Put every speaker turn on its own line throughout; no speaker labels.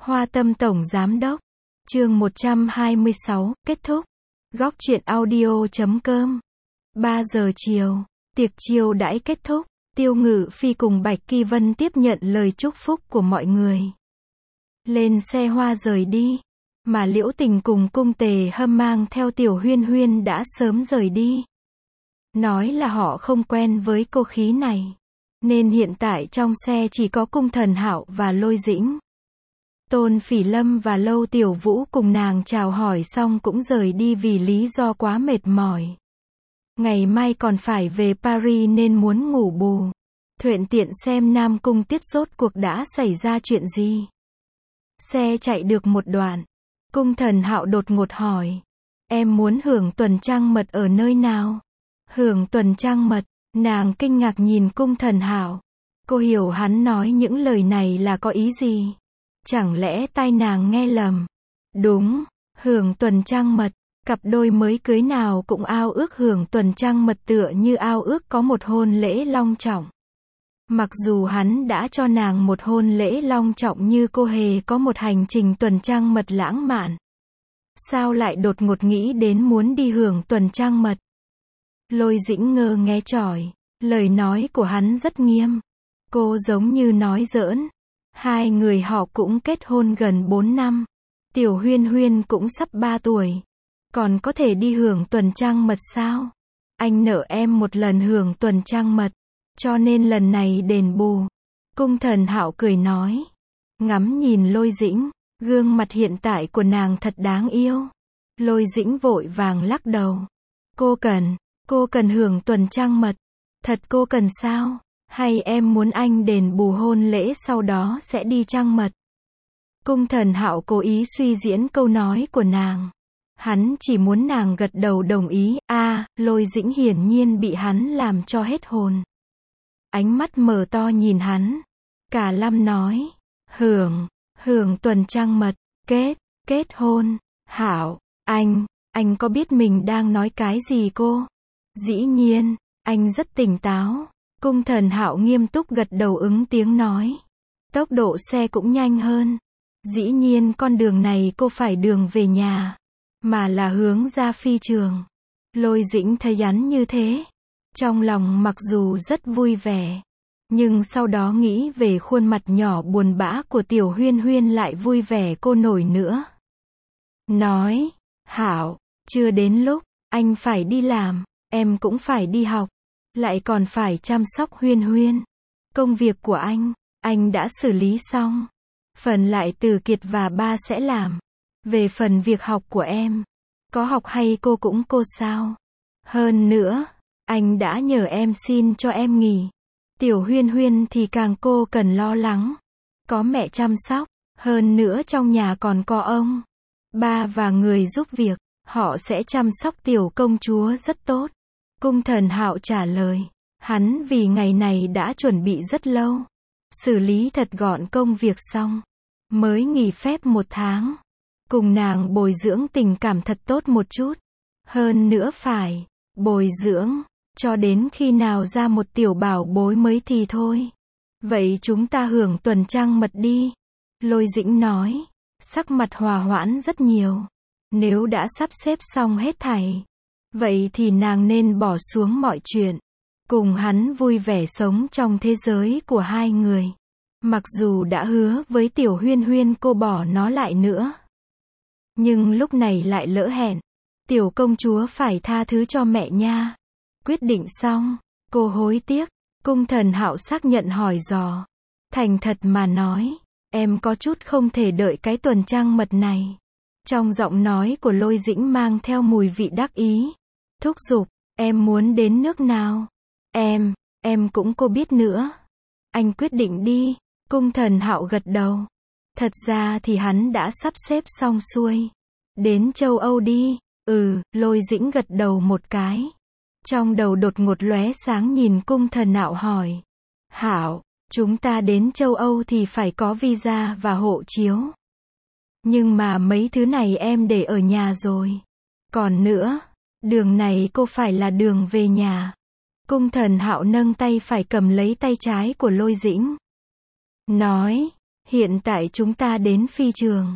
Hoa Tâm Tổng Giám Đốc. Chương 126, kết thúc. Góc truyện audio.com. 3 giờ chiều, tiệc chiêu đãi kết thúc, Tiêu Ngự Phi cùng Bạch Kỳ Vân tiếp nhận lời chúc phúc của mọi người. Lên xe hoa rời đi, mà Liễu Tình cùng Cung Tề Hâm mang theo Tiểu Huyên Huyên đã sớm rời đi. Nói là họ không quen với cô khí này, nên hiện tại trong xe chỉ có Cung Thần Hạo và Lôi Dĩnh. Tôn Phỉ Lâm và Lâu Tiểu Vũ cùng nàng chào hỏi xong cũng rời đi vì lý do quá mệt mỏi. Ngày mai còn phải về Paris nên muốn ngủ bù. Thuận tiện xem Nam Cung Tiết rốt cuộc đã xảy ra chuyện gì. Xe chạy được một đoạn, Cung Thần Hạo đột ngột hỏi. Em muốn hưởng tuần trăng mật ở nơi nào? Hưởng tuần trăng mật, nàng kinh ngạc nhìn Cung Thần Hạo. Cô hiểu hắn nói những lời này là có ý gì? Chẳng lẽ tai nàng nghe lầm? Đúng, hưởng tuần trăng mật, cặp đôi mới cưới nào cũng ao ước hưởng tuần trăng mật tựa như ao ước có một hôn lễ long trọng. Mặc dù hắn đã cho nàng một hôn lễ long trọng như cô hề có một hành trình tuần trăng mật lãng mạn. Sao lại đột ngột nghĩ đến muốn đi hưởng tuần trăng mật? Lôi Dĩnh ngơ nghe trỏi, lời nói của hắn rất nghiêm. Cô giống như nói giỡn. Hai người họ cũng kết hôn gần 4 năm. Tiểu Huyên Huyên cũng sắp 3 tuổi. Còn có thể đi hưởng tuần trăng mật sao? Anh nợ em một lần hưởng tuần trăng mật, cho nên lần này đền bù. Cung Thần Hạo cười nói. Ngắm nhìn Lôi Dĩnh, gương mặt hiện tại của nàng thật đáng yêu. Lôi Dĩnh vội vàng lắc đầu. Cô cần hưởng tuần trăng mật. Thật cô cần sao? Hay em muốn anh đền bù hôn lễ sau đó sẽ đi trăng mật? Cung Thần Hạo cố ý suy diễn câu nói của nàng. Hắn chỉ muốn nàng gật đầu đồng ý. Lôi Dĩnh hiển nhiên bị hắn làm cho hết hồn. Ánh mắt mở to nhìn hắn. Cả Lâm nói. Hưởng tuần trăng mật, kết hôn. Hảo, anh có biết mình đang nói cái gì cô? Dĩ nhiên, anh rất tỉnh táo. Cung Thần Hạo nghiêm túc gật đầu ứng tiếng nói. Tốc độ xe cũng nhanh hơn. Dĩ nhiên con đường này cô phải đường về nhà, mà là hướng ra phi trường. Lôi Dĩnh thấy hắn như thế, trong lòng mặc dù rất vui vẻ, nhưng sau đó nghĩ về khuôn mặt nhỏ buồn bã của Tiểu Huyên Huyên lại vui vẻ cô nổi nữa. Nói, Hảo, chưa đến lúc, anh phải đi làm, em cũng phải đi học, lại còn phải chăm sóc Huyên Huyên. Công việc của anh đã xử lý xong. Phần lại Từ Kiệt và ba sẽ làm. Về phần việc học của em, có học hay cô cũng cô sao? Hơn nữa, anh đã nhờ em xin cho em nghỉ. Tiểu Huyên Huyên thì càng cô cần lo lắng. Có mẹ chăm sóc, hơn nữa trong nhà còn có ông, ba và người giúp việc, họ sẽ chăm sóc tiểu công chúa rất tốt. Cung Thần Hạo trả lời. Hắn vì ngày này đã chuẩn bị rất lâu. Xử lý thật gọn công việc xong, mới nghỉ phép 1 tháng. Cùng nàng bồi dưỡng tình cảm thật tốt một chút. Hơn nữa phải bồi dưỡng cho đến khi nào ra một tiểu bảo bối mới thì thôi. Vậy chúng ta hưởng tuần trăng mật đi. Lôi Dĩnh nói, sắc mặt hòa hoãn rất nhiều. Nếu đã sắp xếp xong hết thảy, vậy thì nàng nên bỏ xuống mọi chuyện, cùng hắn vui vẻ sống trong thế giới của hai người. Mặc dù đã hứa với Tiểu Huyên Huyên cô bỏ nó lại nữa, nhưng lúc này lại lỡ hẹn. Tiểu công chúa phải tha thứ cho mẹ nha. Quyết định xong, cô hối tiếc. Cung Thần Hạo xác nhận hỏi dò. Thành thật mà nói, em có chút không thể đợi cái tuần trăng mật này. Trong giọng nói của Lôi Dĩnh mang theo mùi vị đắc ý. Thúc giục, em muốn đến nước nào? Em cũng cô biết nữa. Anh quyết định đi. Cung Thần Hạo gật đầu. Thật ra thì hắn đã sắp xếp xong xuôi. Đến châu Âu đi. Lôi Dĩnh gật đầu một cái. Trong đầu đột ngột lóe sáng nhìn Cung Thần Hạo hỏi. Hảo, chúng ta đến châu Âu thì phải có visa và hộ chiếu. Nhưng mà mấy thứ này em để ở nhà rồi. Còn nữa, đường này cô phải là đường về nhà. Cung Thần Hạo nâng tay phải cầm lấy tay trái của Lôi Dĩnh. Nói, Hiện tại chúng ta đến phi trường.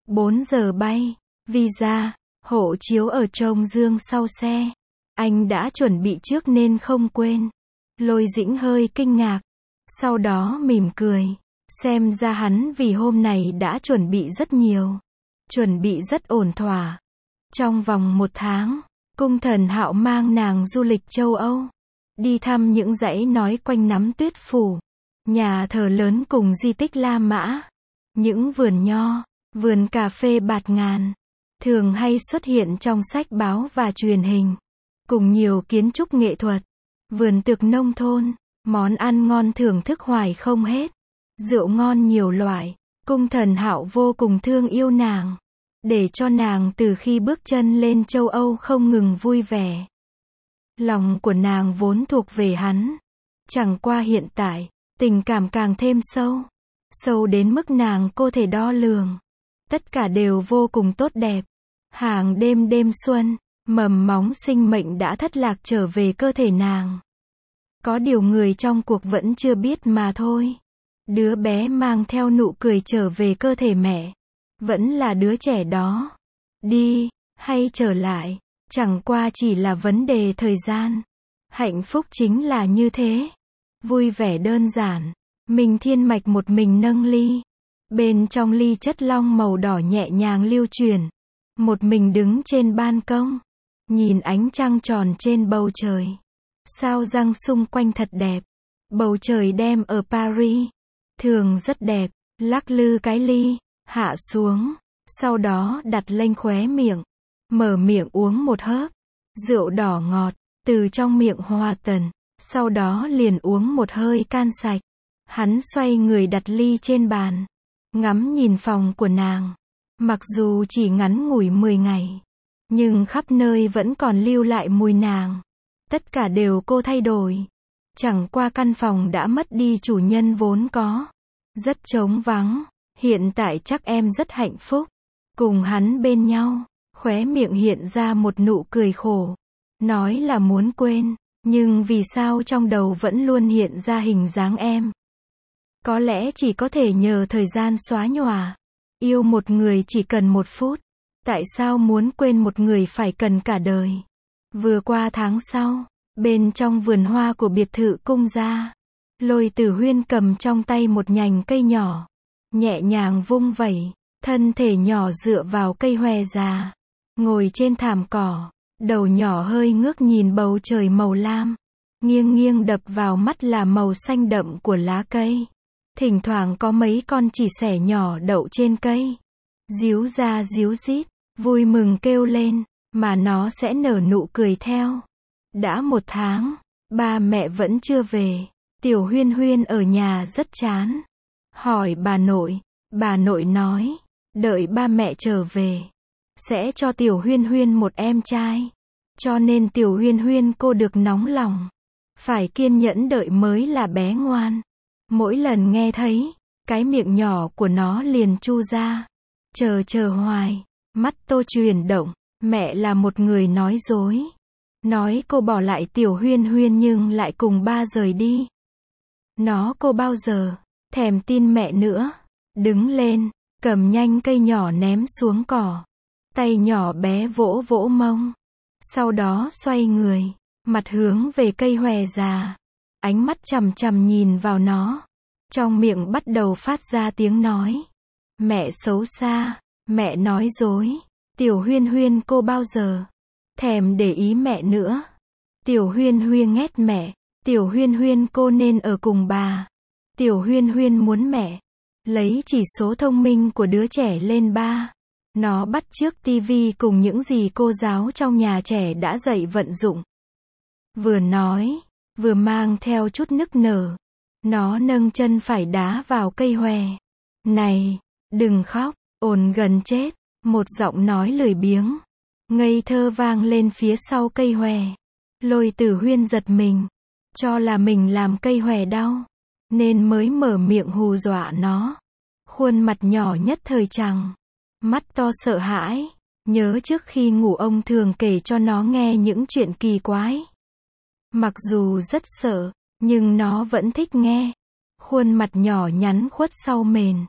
4 giờ bay. Visa, hộ chiếu ở trông dương sau xe. Anh đã chuẩn bị trước nên không quên. Lôi Dĩnh hơi kinh ngạc. Sau đó mỉm cười. Xem ra hắn vì hôm này đã chuẩn bị rất nhiều. Chuẩn bị rất ổn thỏa. Trong vòng 1 tháng, Cung Thần Hạo mang nàng du lịch châu Âu. Đi thăm những dãy núi quanh nắm tuyết phủ. Nhà thờ lớn cùng di tích La Mã. Những vườn nho, vườn cà phê bạt ngàn. Thường hay xuất hiện trong sách báo và truyền hình. Cùng nhiều kiến trúc nghệ thuật. Vườn tược nông thôn. Món ăn ngon thưởng thức hoài không hết. Rượu ngon nhiều loại. Cung Thần Hạo vô cùng thương yêu nàng. Để cho nàng từ khi bước chân lên châu Âu không ngừng vui vẻ. Lòng của nàng vốn thuộc về hắn. Chẳng qua hiện tại, tình cảm càng thêm sâu. Sâu đến mức nàng cô thể đo lường. Tất cả đều vô cùng tốt đẹp. Hàng đêm đêm xuân, mầm móng sinh mệnh đã thất lạc trở về cơ thể nàng. Có điều người trong cuộc vẫn chưa biết mà thôi. Đứa bé mang theo nụ cười trở về cơ thể mẹ. Vẫn là đứa trẻ đó. Đi, hay trở lại, chẳng qua chỉ là vấn đề thời gian. Hạnh phúc chính là như thế. Vui vẻ đơn giản. Minh Thiên Mạch một mình nâng ly. Bên trong ly chất long màu đỏ nhẹ nhàng lưu chuyển. Một mình đứng trên ban công. Nhìn ánh trăng tròn trên bầu trời. Sao răng xung quanh thật đẹp. Bầu trời đêm ở Paris. Thường rất đẹp. Lắc lư cái ly. Hạ xuống. Sau đó đặt lên khóe miệng. Mở miệng uống một hớp. Rượu đỏ ngọt. Từ trong miệng hòa tần. Sau đó liền uống một hơi can sạch. Hắn xoay người đặt ly trên bàn. Ngắm nhìn phòng của nàng. Mặc dù chỉ ngắn ngủi 10 ngày. Nhưng khắp nơi vẫn còn lưu lại mùi nàng. Tất cả đều cô thay đổi. Chẳng qua căn phòng đã mất đi chủ nhân vốn có. Rất trống vắng. Hiện tại chắc em rất hạnh phúc. Cùng hắn bên nhau. Khóe miệng hiện ra một nụ cười khổ. Nói là muốn quên. Nhưng vì sao trong đầu vẫn luôn hiện ra hình dáng em. Có lẽ chỉ có thể nhờ thời gian xóa nhòa. Yêu một người chỉ cần 1 phút. Tại sao muốn quên một người phải cần cả đời. Vừa qua tháng sau. Bên trong vườn hoa của biệt thự cung gia. Lôi Tử Huyên cầm trong tay một nhành cây nhỏ. Nhẹ nhàng vung vẩy. Thân thể nhỏ dựa vào cây hòe già. Ngồi trên thảm cỏ. Đầu nhỏ hơi ngước nhìn bầu trời màu lam. Nghiêng nghiêng đập vào mắt là màu xanh đậm của lá cây. Thỉnh thoảng có mấy con chỉ sẻ nhỏ đậu trên cây. Díu ra díu dít. Vui mừng kêu lên. Mà nó sẽ nở nụ cười theo. Đã 1 tháng. Ba mẹ vẫn chưa về. Tiểu Huyên Huyên ở nhà rất chán. Hỏi bà nội. Bà nội nói. Đợi ba mẹ trở về. Sẽ cho Tiểu Huyên Huyên một em trai. Cho nên Tiểu Huyên Huyên cô được nóng lòng. Phải kiên nhẫn đợi mới là bé ngoan. Mỗi lần nghe thấy. Cái miệng nhỏ của nó liền chu ra. Chờ hoài. Mắt Tô chuyển động. Mẹ là một người nói dối. Nói cô bỏ lại Tiểu Huyên Huyên nhưng lại cùng ba rời đi. Cô bao giờ thèm tin mẹ nữa. Đứng lên, cầm nhanh cây nhỏ ném xuống cỏ. Tay nhỏ bé vỗ vỗ mông. Sau đó xoay người, mặt hướng về cây hòe già. Ánh mắt chằm chằm nhìn vào nó. Trong miệng bắt đầu phát ra tiếng nói. Mẹ xấu xa, mẹ nói dối. Tiểu Huyên Huyên cô bao giờ thèm để ý mẹ nữa. Tiểu Huyên Huyên ghét mẹ. Tiểu Huyên Huyên cô nên ở cùng bà. Tiểu Huyên Huyên muốn mẹ lấy chỉ số thông minh của đứa trẻ lên 3. Nó bắt chước tivi cùng những gì cô giáo trong nhà trẻ đã dạy vận dụng. Vừa nói, vừa mang theo chút nức nở. Nó nâng chân phải đá vào cây hòe. Này, đừng khóc, ồn gần chết. Một giọng nói lười biếng, ngây thơ vang lên phía sau cây hòe. Lôi Tử Huyên giật mình. Cho là mình làm cây hòe đau. Nên mới mở miệng hù dọa nó. Khuôn mặt nhỏ nhất thời trằng. Mắt to sợ hãi. Nhớ trước khi ngủ ông thường kể cho nó nghe những chuyện kỳ quái. Mặc dù rất sợ, nhưng nó vẫn thích nghe. Khuôn mặt nhỏ nhắn khuất sau mền.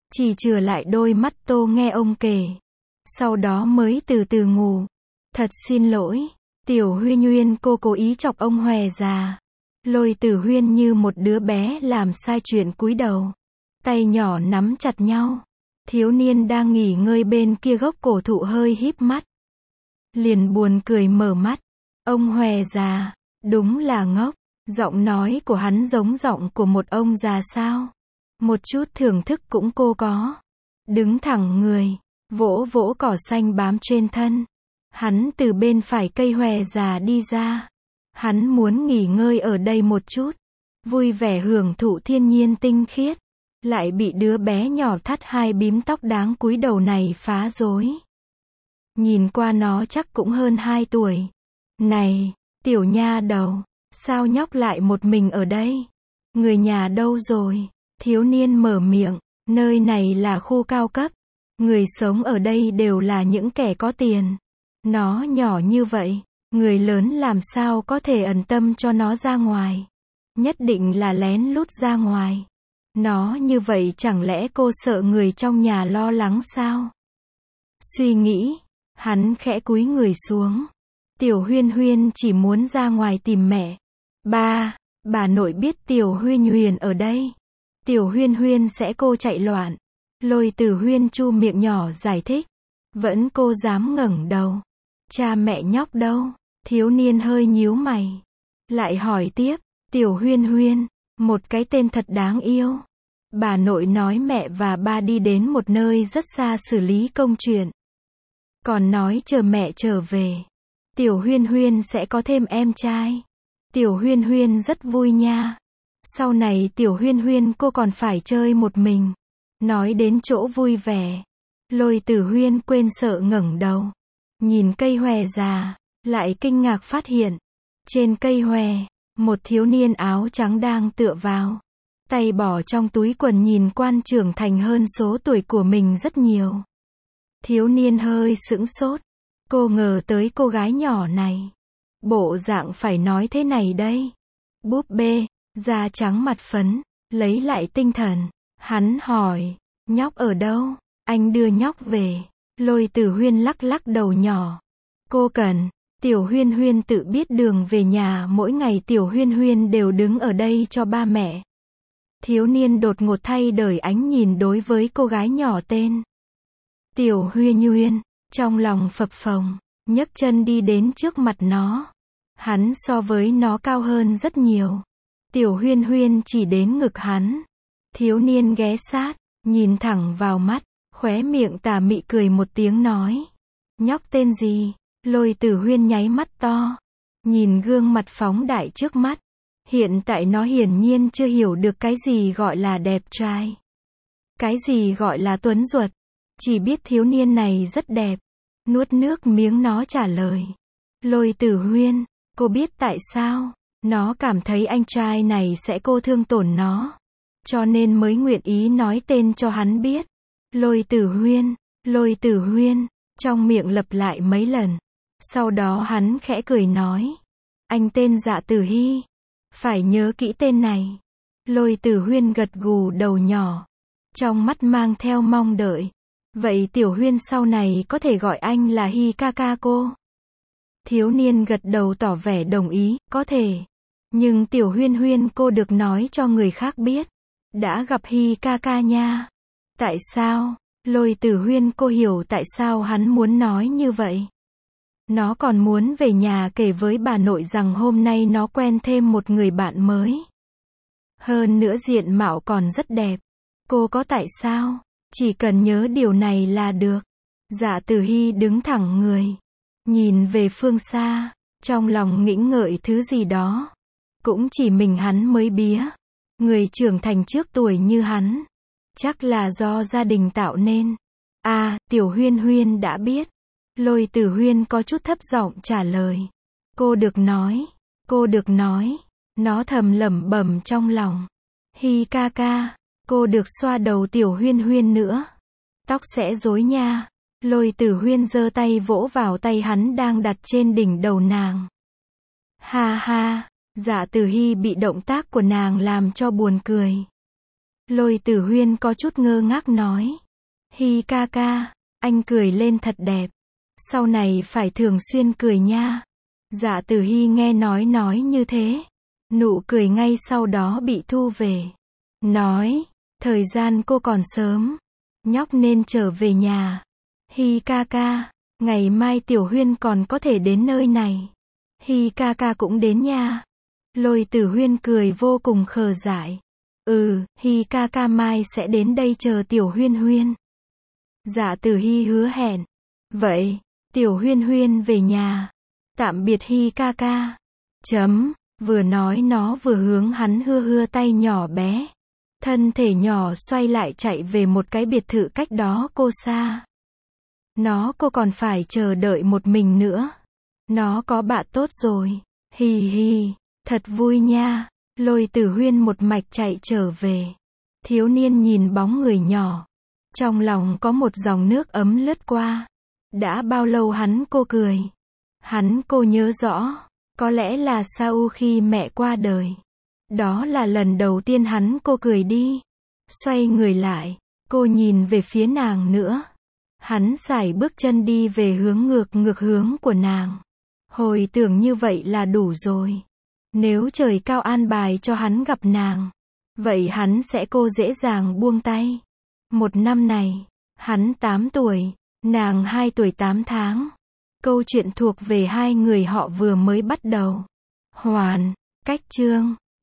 chỉ chừa lại đôi mắt Tô nghe ông kể. Sau đó mới từ từ ngủ. Thật xin lỗi, Tiểu Huyên Huyên, cô cố ý chọc ông Hòe già. Lôi Tử Huyên như một đứa bé làm sai chuyện cúi đầu. Tay nhỏ nắm chặt nhau. Thiếu niên đang nghỉ ngơi bên kia gốc cổ thụ hơi híp mắt. Liền buồn cười mở mắt. Ông Hòe già, đúng là ngốc. Giọng nói của hắn giống giọng của một ông già sao. Một chút thưởng thức cũng cô có. Đứng thẳng người, vỗ vỗ cỏ xanh bám trên thân. Hắn từ bên phải cây hòe già đi ra. Hắn muốn nghỉ ngơi ở đây một chút. Vui vẻ hưởng thụ thiên nhiên tinh khiết. Lại bị đứa bé nhỏ thắt hai bím tóc đáng cúi đầu này phá rối. Nhìn qua nó chắc cũng hơn 2 tuổi. Này, tiểu nha đầu, sao nhóc lại một mình ở đây? Người nhà đâu rồi? Thiếu niên mở miệng, nơi này là khu cao cấp. Người sống ở đây đều là những kẻ có tiền. Nó nhỏ như vậy, người lớn làm sao có thể ẩn tâm cho nó ra ngoài? Nhất định là lén lút ra ngoài. Nó như vậy chẳng lẽ cô sợ người trong nhà lo lắng sao? Suy nghĩ, hắn khẽ cúi người xuống. Tiểu Huyên Huyên chỉ muốn ra ngoài tìm mẹ. Bà nội biết Tiểu Huyên Huyên ở đây. Tiểu Huyên Huyên sẽ cô chạy loạn. Lôi Tử Huyên chu miệng nhỏ giải thích. Vẫn cô dám ngẩng đầu. Cha mẹ nhóc đâu? Thiếu niên hơi nhíu mày. Lại hỏi tiếp. Tiểu Huyên Huyên, một cái tên thật đáng yêu. Bà nội nói mẹ và ba đi đến một nơi rất xa xử lý công chuyện. Còn nói chờ mẹ trở về. Tiểu Huyên Huyên sẽ có thêm em trai. Tiểu Huyên Huyên rất vui nha. Sau này Tiểu Huyên Huyên cô còn phải chơi một mình. Nói đến chỗ vui vẻ. Lôi Tử Huyên quên sợ ngẩng đầu. Nhìn cây hòe già. Lại kinh ngạc phát hiện. Trên cây hòe, một thiếu niên áo trắng đang tựa vào. Tay bỏ trong túi quần nhìn quan trưởng thành hơn số tuổi của mình rất nhiều. Thiếu niên hơi sững sốt. Cô ngờ tới cô gái nhỏ này. Bộ dạng phải nói thế này đây. Búp bê, da trắng mặt phấn, lấy lại tinh thần. Hắn hỏi, nhóc ở đâu? Anh đưa nhóc về. Lôi Tử Huyên lắc lắc đầu nhỏ. Cô cần. Tiểu Huyên Huyên tự biết đường về nhà, mỗi ngày Tiểu Huyên Huyên đều đứng ở đây cho ba mẹ. Thiếu niên đột ngột thay đổi ánh nhìn đối với cô gái nhỏ tên Tiểu Huyên Huyên, trong lòng phập phồng, nhấc chân đi đến trước mặt nó. Hắn so với nó cao hơn rất nhiều. Tiểu Huyên Huyên chỉ đến ngực hắn. Thiếu niên ghé sát, nhìn thẳng vào mắt, khóe miệng tà mị cười một tiếng nói. Nhóc tên gì? Lôi Tử Huyên nháy mắt to, nhìn gương mặt phóng đại trước mắt. Hiện tại nó hiển nhiên chưa hiểu được cái gì gọi là đẹp trai. Cái gì gọi là tuấn ruột. Chỉ biết thiếu niên này rất đẹp. Nuốt nước miếng nó trả lời. Lôi Tử Huyên, cô biết tại sao? Nó cảm thấy anh trai này sẽ cô thương tổn nó. Cho nên mới nguyện ý nói tên cho hắn biết. Lôi Tử Huyên, Lôi Tử Huyên, trong miệng lặp lại mấy lần. Sau đó hắn khẽ cười nói. Anh tên Dạ Tử Hy. Phải nhớ kỹ tên này. Lôi Tử Huyên gật gù đầu nhỏ. Trong mắt mang theo mong đợi. Vậy Tiểu Huyên sau này có thể gọi anh là Hy ca ca cô? Thiếu niên gật đầu tỏ vẻ đồng ý, có thể. Nhưng Tiểu Huyên Huyên cô được nói cho người khác biết. Đã gặp Hy ca ca nha. Tại sao? Lôi Tử Huyên cô hiểu tại sao hắn muốn nói như vậy. Nó còn muốn về nhà kể với bà nội rằng hôm nay nó quen thêm một người bạn mới. Hơn nữa diện mạo còn rất đẹp. Cô có tại sao? Chỉ cần nhớ điều này là được. Dạ Tử Hy đứng thẳng người. Nhìn về phương xa. Trong lòng nghĩ ngợi thứ gì đó. Cũng chỉ mình hắn mới bía. Người trưởng thành trước tuổi như hắn. Chắc là do gia đình tạo nên. Tiểu Huyên Huyên đã biết. Lôi Tử Huyên có chút thấp giọng trả lời. Cô được nói. Cô được nói. Nó thầm lẩm bẩm trong lòng. Hi ca ca. Cô được xoa đầu Tiểu Huyên Huyên nữa. Tóc sẽ rối nha. Lôi Tử Huyên giơ tay vỗ vào tay hắn đang đặt trên đỉnh đầu nàng. Ha ha. Dạ Tử Hy bị động tác của nàng làm cho buồn cười. Lôi Tử Huyên có chút ngơ ngác nói. Hi ca ca, anh cười lên thật đẹp. Sau này phải thường xuyên cười nha. Dạ Tử Hi nghe nói như thế. Nụ cười ngay sau đó bị thu về. Nói, thời gian cô còn sớm. Nhóc nên trở về nhà. Hi ca ca, ngày mai Tiểu Huyên còn có thể đến nơi này. Hi ca ca cũng đến nha. Lôi Tử Huyên cười vô cùng khờ dại. Hi ca ca mai sẽ đến đây chờ Tiểu Huyên Huyên. Dạ Tử Hi hứa hẹn. Vậy, Tiểu Huyên Huyên về nhà. Tạm biệt Hi ca ca. Vừa nói nó vừa hướng hắn hưa tay nhỏ bé. Thân thể nhỏ xoay lại chạy về một cái biệt thự cách đó cô xa. Cô còn phải chờ đợi một mình nữa. Nó có bạn tốt rồi. Hi hi, thật vui nha. Lôi Tử Huyên một mạch chạy trở về. Thiếu niên nhìn bóng người nhỏ. Trong lòng có một dòng nước ấm lướt qua. Đã bao lâu cô cười. Cô nhớ rõ. Có lẽ là sau khi mẹ qua đời. Đó là lần đầu tiên cô cười đi. Xoay người lại. Cô nhìn về phía nàng nữa. Hắn sải bước chân đi về hướng ngược hướng của nàng. Hồi tưởng như vậy là đủ rồi. Nếu trời cao an bài cho hắn gặp nàng, vậy hắn sẽ dễ dàng buông tay. Một năm này, hắn 8 tuổi, nàng 2 tuổi 8 tháng. Câu chuyện thuộc về hai người họ vừa mới bắt đầu. Hoàn, cách chương.